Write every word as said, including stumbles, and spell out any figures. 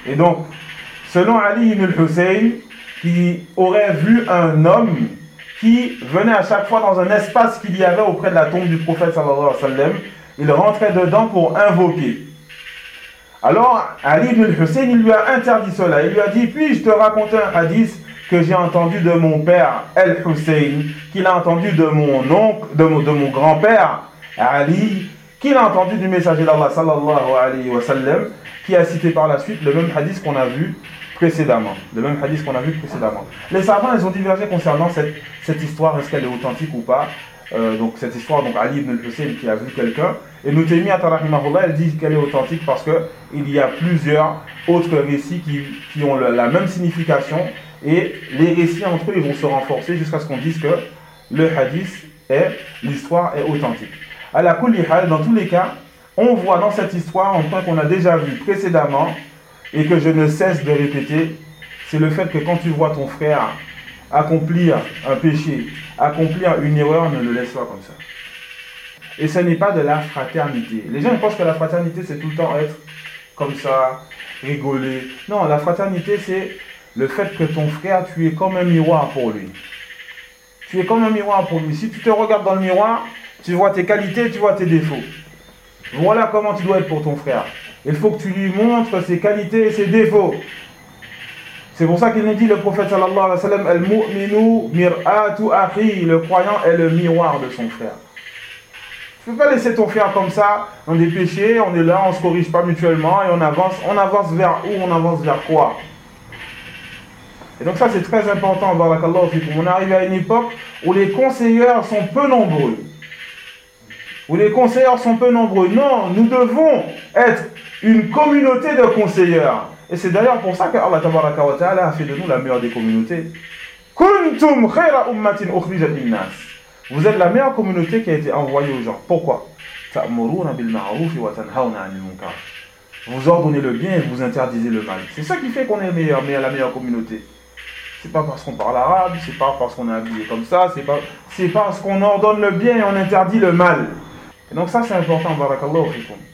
Et donc, selon Ali ibn al-Hussein, qui aurait vu un homme qui venait à chaque fois dans un espace qu'il y avait auprès de la tombe du prophète sallallahu alayhi wa sallam, il rentrait dedans pour invoquer. Alors, Ali ibn al-Hussein, il lui a interdit cela. Il lui a dit, puis-je te raconter un hadith que j'ai entendu de mon père, al-Hussein, qu'il a entendu de mon oncle, de mon, de mon grand-père, Ali, qu'il a entendu du messager d'Allah sallallahu alayhi wa sallam, qui a cité par la suite le même hadith qu'on a vu précédemment. Le même hadith qu'on a vu précédemment. Les savants, ils ont divergé concernant cette, cette histoire, est-ce qu'elle est authentique ou pas. Euh, donc cette histoire, donc Ali ibn al-Hussein qui a vu quelqu'un, et Ibn Taymiyyah rahimahullah, elle dit qu'elle est authentique parce qu'il y a plusieurs autres récits qui, qui ont le, la même signification, et les récits entre eux, ils vont se renforcer jusqu'à ce qu'on dise que le hadith est, l'histoire est authentique. À la kulli hal, dans tous les cas, on voit dans cette histoire, en point qu'on a déjà vu précédemment, et que je ne cesse de répéter, c'est le fait que quand tu vois ton frère accomplir un péché, accomplir une erreur, ne le laisse pas comme ça. Et ce n'est pas de la fraternité. Les gens pensent que la fraternité, c'est tout le temps être comme ça, rigoler. Non, la fraternité, c'est le fait que ton frère, tu es comme un miroir pour lui. Tu es comme un miroir pour lui. Si tu te regardes dans le miroir, tu vois tes qualités, tu vois tes défauts. Voilà comment tu dois être pour ton frère. Il faut que tu lui montres ses qualités et ses défauts. C'est pour ça qu'il nous dit le prophète sallallahu alayhi wa sallam, al-mu'minu mir'atu akhi, le croyant est le miroir de son frère. Tu ne peux pas laisser ton frère comme ça, dans des péchés, on est là, on ne se corrige pas mutuellement et on avance, on avance vers où, on avance vers quoi. Et donc ça c'est très important, barakallahu fikum. On arrive à une époque où les conseilleurs sont peu nombreux. Où les conseilleurs sont peu nombreux. Non, nous devons être une communauté de conseilleurs. Et c'est d'ailleurs pour ça que Allah tabaraka wa ta'ala a fait de nous la meilleure des communautés. Kuntum khayra ummatin ukhrijat linnas. Vous êtes la meilleure communauté qui a été envoyée aux gens. Pourquoi? Ta'muruna bil ma'ruf wa tanhauna 'anil munkar. Vous ordonnez le bien et vous interdisez le mal. C'est ça qui fait qu'on est meilleur, mais la meilleure communauté. C'est pas parce qu'on parle arabe, c'est pas parce qu'on est habillé comme ça, c'est pas, c'est parce qu'on ordonne le bien et on interdit le mal. Et donc ça c'est important, barakallahu fikum.